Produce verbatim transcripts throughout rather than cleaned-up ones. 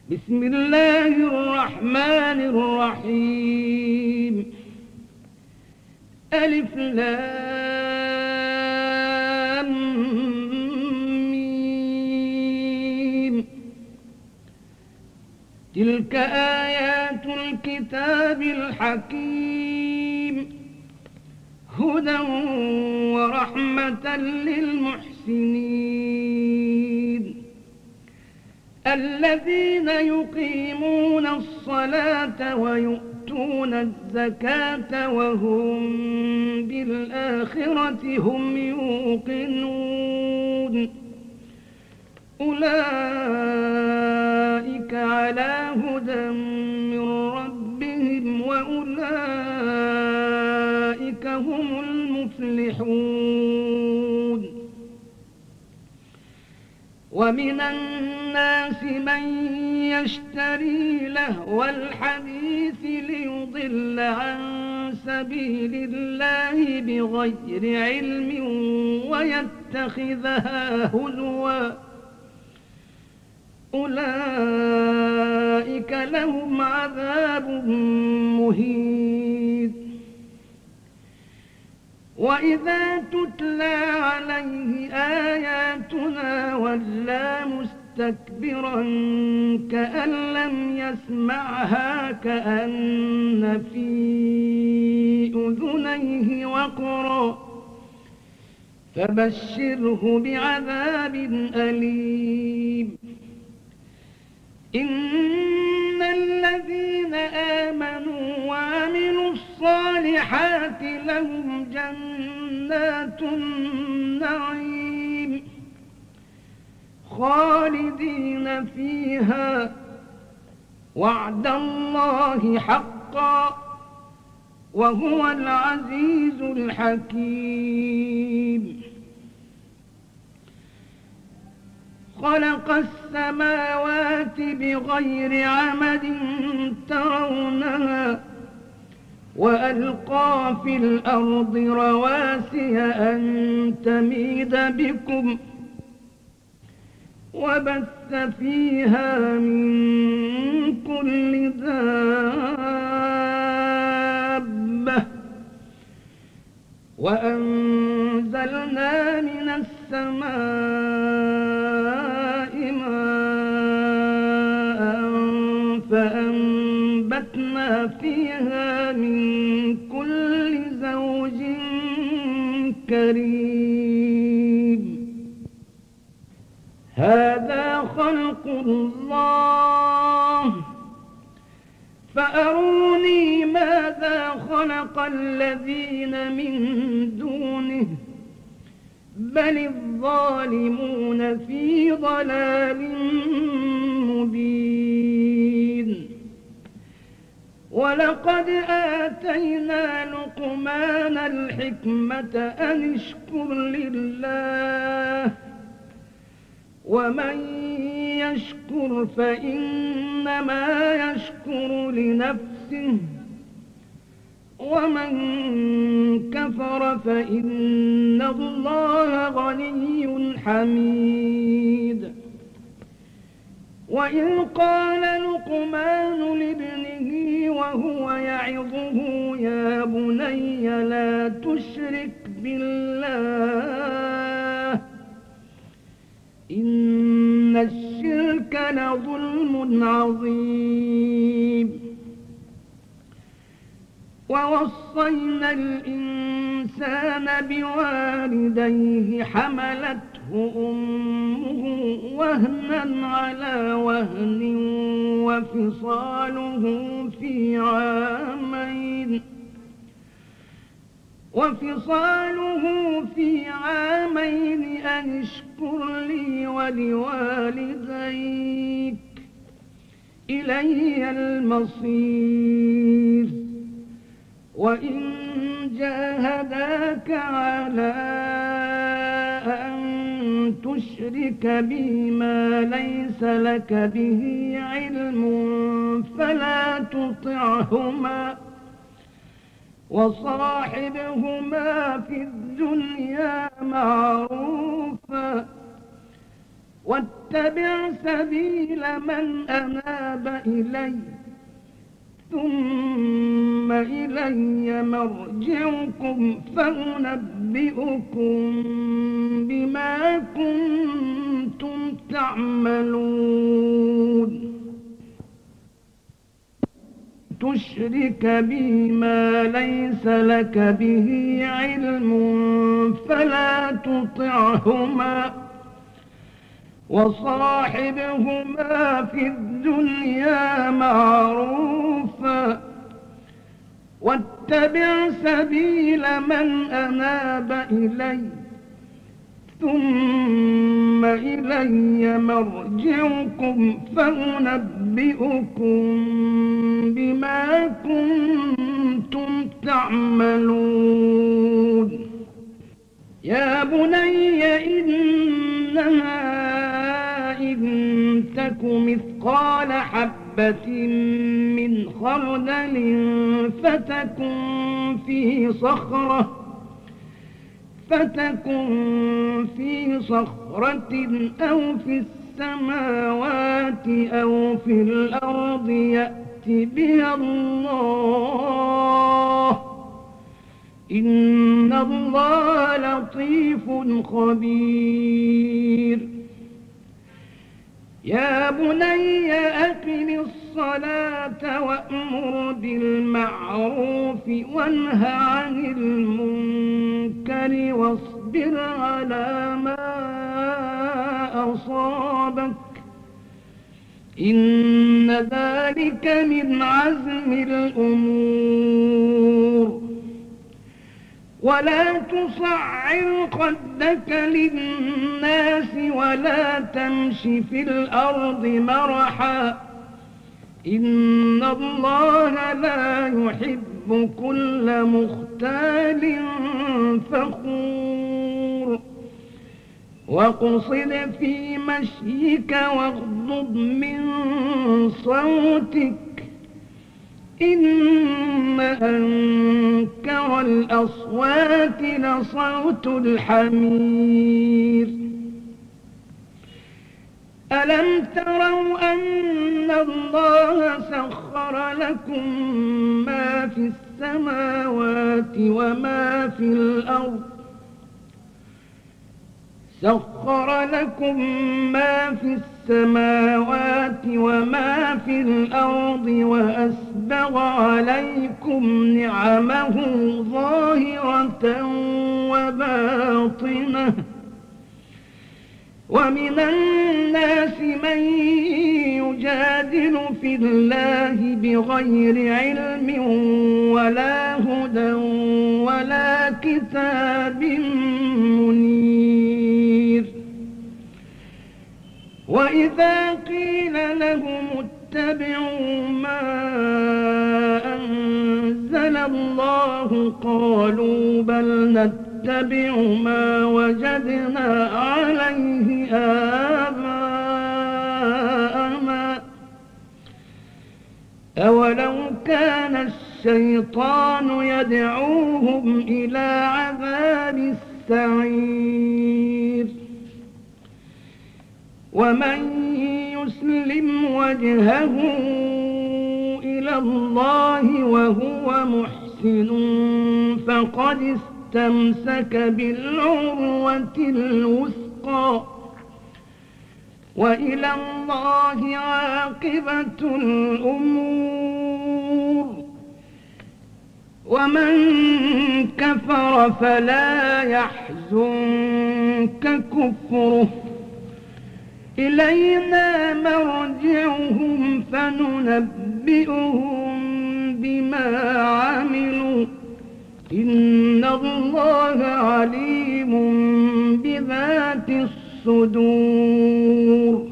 بسم الله الرحمن الرحيم. ألف لام ميم. تلك آيات الكتاب الحكيم، هدى ورحمة للمحسنين الذين يقيمون الصلاة ويؤتون الزكاة وهم بالآخرة هم يوقنون. أولئك على هدى من ربهم وأولئك هم المفلحون. ومن الناس من يشتري لهو الحديث ليضل عن سبيل الله بغير علم ويتخذها هزوا، أولئك لهم عذاب مهين. وإذا تتلى عليه آياتنا ولى مستكبرا كأن لم يسمعها كأن في أذنيه وقرا، فبشره بعذاب أليم. إن الذين آمنوا وعملوا الصالحات لهم جنات النعيم خالدين فيها، وعد الله حقا وهو العزيز الحكيم. خلق السماوات بغير عمد ترونها وألقى في الأرض رواسي أن تميد بكم وبث فيها من كل دابة وأنزلنا من السماء ماء فأنبتنا فيها من كل زوج كريم. هذا خلق الله فأروني ماذا خلق الذين من دونه بل الظالمون في ضلال مبين. ولقد آتينا لقمان الحكمة أن اشكر لله ومن يشكر فإنما يشكر لنفسه ومن كفر فإن الله غني حميد. وإذ قال لقمان لابنه وهو يعظه يا بني لا تشرك بالله إن الشرك لظلم عظيم. ووصينا الإنسان بوالديه حملته أمه وهنا على وهن وفصاله في عامين وفصاله في عامين أن اشكر لي ولوالديك إلي المصير. وإن جاهداك على أن تشرك بي ما ليس لك به علم فلا تطعهما وصاحبهما في الدنيا معروفا واتبع سبيل من أناب إلي ثم إلي مرجعكم فأنبئكم بما كنتم تعملون تشرك بي ما ليس لك به علم فلا تطعهما وصاحبهما في الدنيا معروفا واتبع سبيل من أناب إلي ثم إلي مرجعكم فأنبئكم بما كنتم تعملون يا بني إنها إن تك مثقال حبة من خردل فتكن في صخرة فتكن في صخرة أو في السماوات أو في الأرض يأت بها الله إن الله لطيف خبير يا بني أقم الصلاة وأمر بالمعروف وانه عن المنكر واصبر على ما أصابك إن ذلك من عزم الأمور ولا تصعر خدك للناس ولا تمش في الأرض مرحا إن الله لا يحب كل مختال فخور واقصد في مشيك واغضض من صوتك إن أنكر الأصوات لصوت الحمير ألم تروا أن الله سخر لكم ما في السماوات وما في الأرض سخر لكم ما في السماوات وما في الأرض وأسبغ عليكم نعمه ظاهرة وباطنة ومن الناس من يجادل في الله بغير علم ولا هدى ولا كتاب منير وإذا قيل لهم اتبعوا ما أنزل الله قالوا بل نتبع ما وجدنا عليه آباءنا أولو كان الشيطان يدعوهم إلى عذاب السعير ومن يسلم وجهه إلى الله وهو محسن فقد استمسك بالعروة الوثقى وإلى الله عاقبة الأمور ومن كفر فلا يحزنك كفره إلينا مرجعهم فننبئهم بما عملوا إن الله عليم بذات الصدور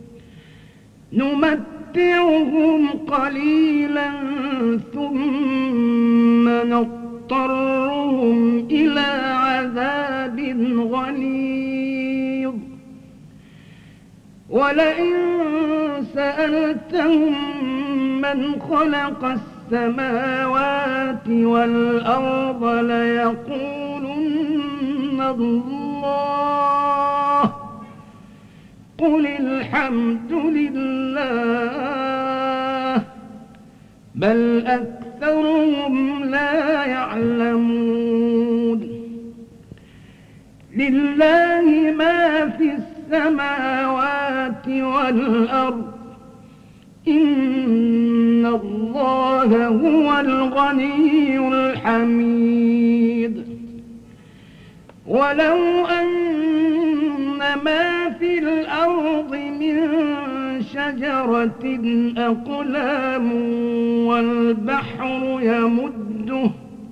نمتعهم قليلا ثم نضطرهم إلى عذاب غليظ ولئن سألتهم من خلق السماوات والأرض ليقولن الله قل الحمد لله بل أكثرهم لا يعلمون لله ما في السماوات والأرض إن الله هو الغني الحميد ولو أن ما في الأرض من شجرة أقلام والبحر يمده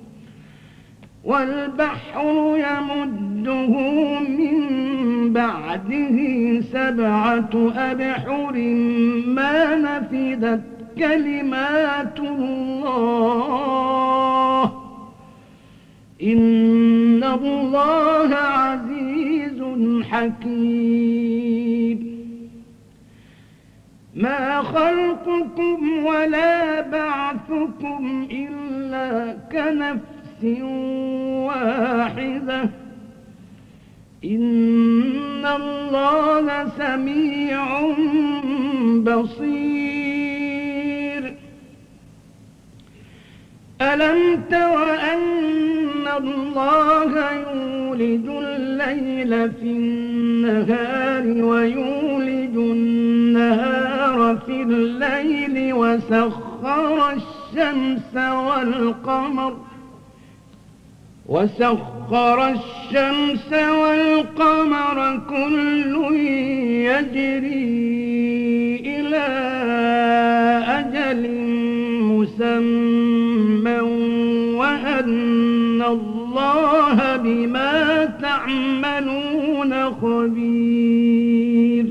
والبحر يمده من بعده سبعة أبحر ما نفدت كلمات الله إن الله عزيز حكيم ما خلقكم ولا بعثكم إلا كنفس واحدة إن الله سميع بصير ألم تر أن الله يولج الليل في النهار ويولج النهار في الليل وسخر الشمس والقمر وسخر الشمس والقمر كل يجري إلى أجل مسمى وأن الله بما تعملون خبير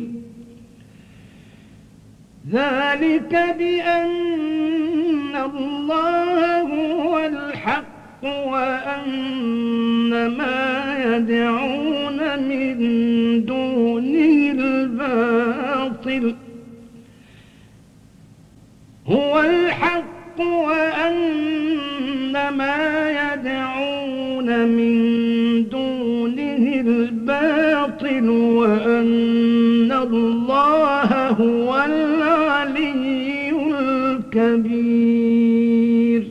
ذلك بأن الله هو الحق وأن ما يدعون من دونه الباطل هو الحق وأن ما يدعون من دونه الباطل وأن الله هو العلي الكبير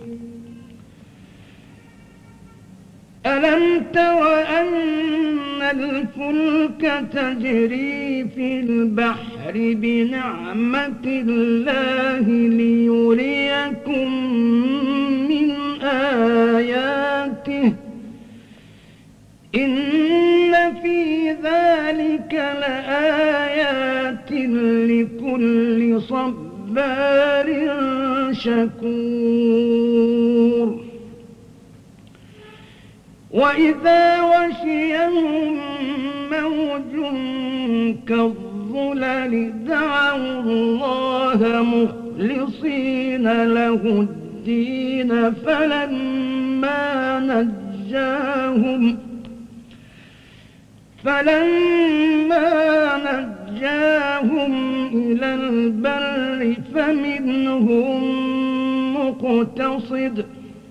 ألم تر أن الفلك تجري في البحر بنعمة الله ليريكم من آياته إن في ذلك لآيات لكل صبار شكور وإذا غشيهم موج كالظلل دعوا الله مخلصين له الدين فلما نجاهم فلما نجاهم إلى البر فمنهم مقتصد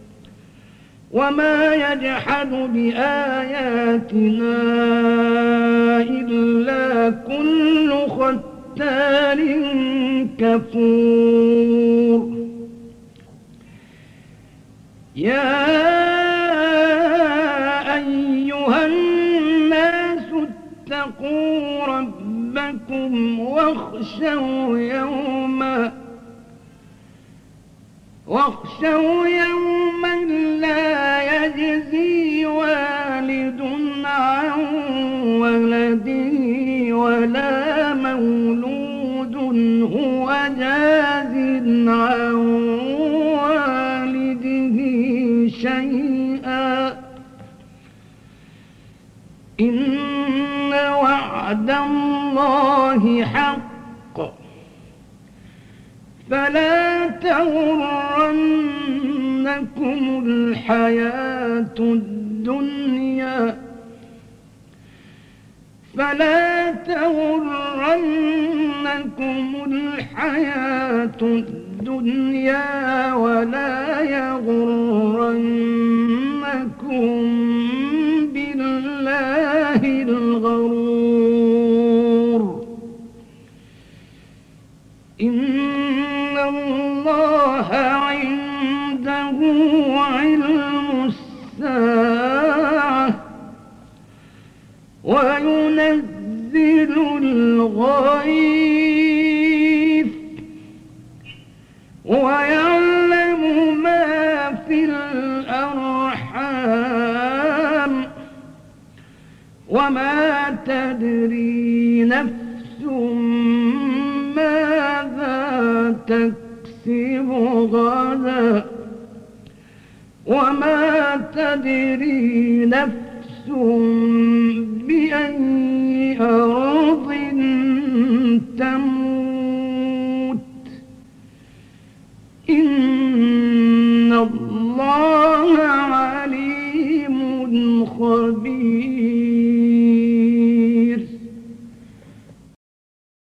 وما يجحد بآياتنا إلا كل ختار كفور يا أيها الناس اتقوا ربكم واخشوا يوما واخشوا يوما لا يجزي والد عن ولده ولا مولود هو جاز عن والده شيئا إن وعد الله حق فلا تغرنكم الحياة الدنيا فلا تغرنكم الحياة الدنيا ولا يغرنكم بالله الغرور إن الله عنده علم الساعة وينزل الغيث ويعلم ما في الأرحام وما تدري نفس ماذا تكسب غدا وما تدري نفس بأي أرض تموت